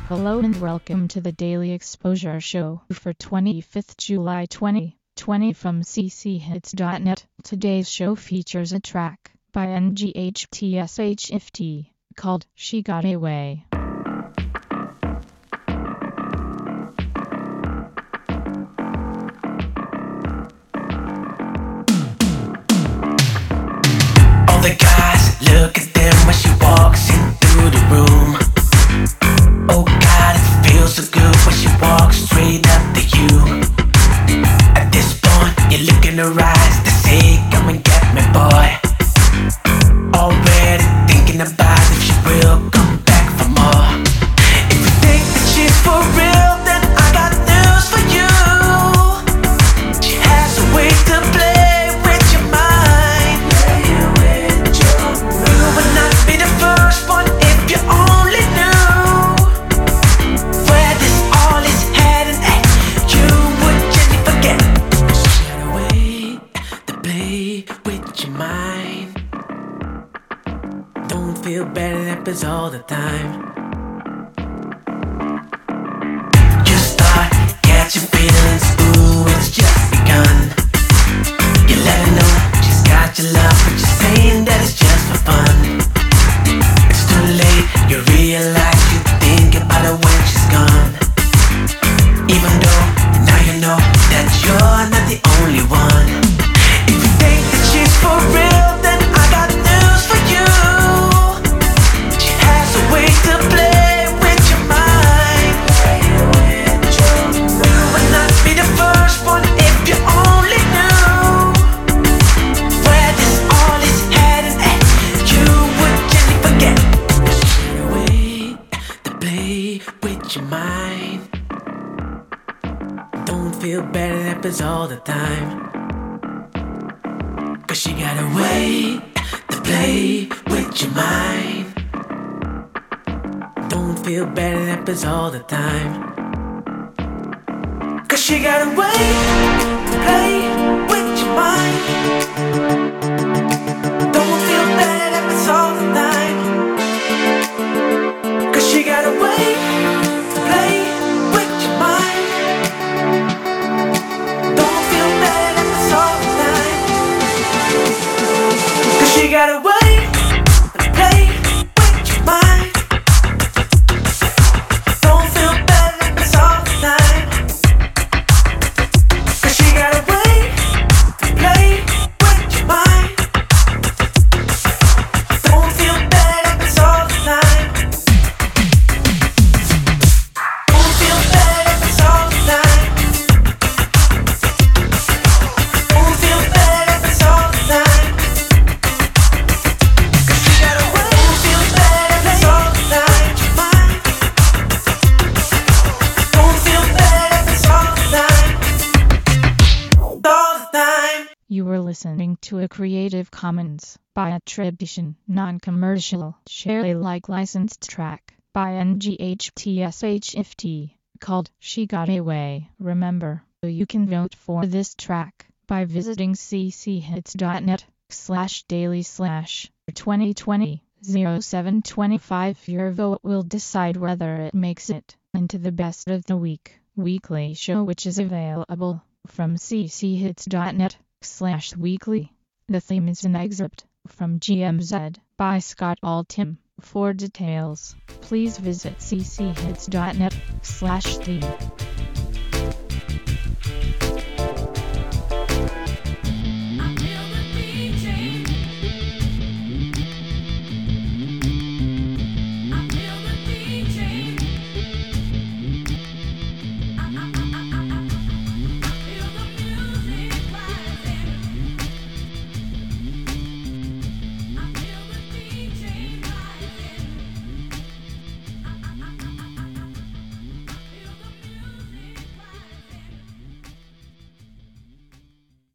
Hello and welcome to the Daily Exposure Show for 25th July 2020 from cchits.net. Today's show features a track by NGHTSHFT called She Got Away. All the guys look at them when she walks in through the room. Oh God, it feels so good when she walks straight up to you. At this point, you look in her eyes, they say, "Come and get me, boy." Already thinking about if she will come back for more. If you think that she's for real, then I got news for you. She has a way to play with your mind. You would not be the first one if you only knew where this all is heading. You would gently forget. She got a way to play with your mind. Don't feel bad, it happens all the time. You start catching feelings, ooh, it's just begun. You let her know she's got your love, but you're saying that it's just for fun. It's too late, you realize you think about her when she's gone. Even though now you know that you're not the only one. If you think that she's for real, then I got news for you. She has a way to play with your mind. You would not be the first one if you only knew where this all is heading. You would gently forget. She got a way to play with your mind. Don't feel bad, it happens all the time. 'Cause she got a way to play with your mind. Don't feel bad, it happens all the time. 'Cause she got a way to play with your mind. Don't feel bad, it happens all the time. 'Cause she got a way to play with your mind. Don't feel bad, it happens all the time. 'Cause she got a way to play with your mind. Don't feel bad, it happens all the time. 'Cause she got a way to play with your mind. Don't feel bad, it happens all the time. Don't feel bad, it happens all the time. Don't feel bad, it happens all the time. 'Cause she got a way. Don't feel bad, it happens all the time. Don't feel bad, it happens all the time. All the time. You were listening to a Creative Commons by attribution, non-commercial, share Alike licensed track by NGHTSHFT called She Got Away. Remember, you can vote for this track by visiting cchits.net/daily/2020-0725. Your vote will decide whether it makes it into the best of the weekly show, which is available from cchits.net/weekly. The theme is an excerpt from GMZ by Scott Altham. For details, please visit cchits.net/theme.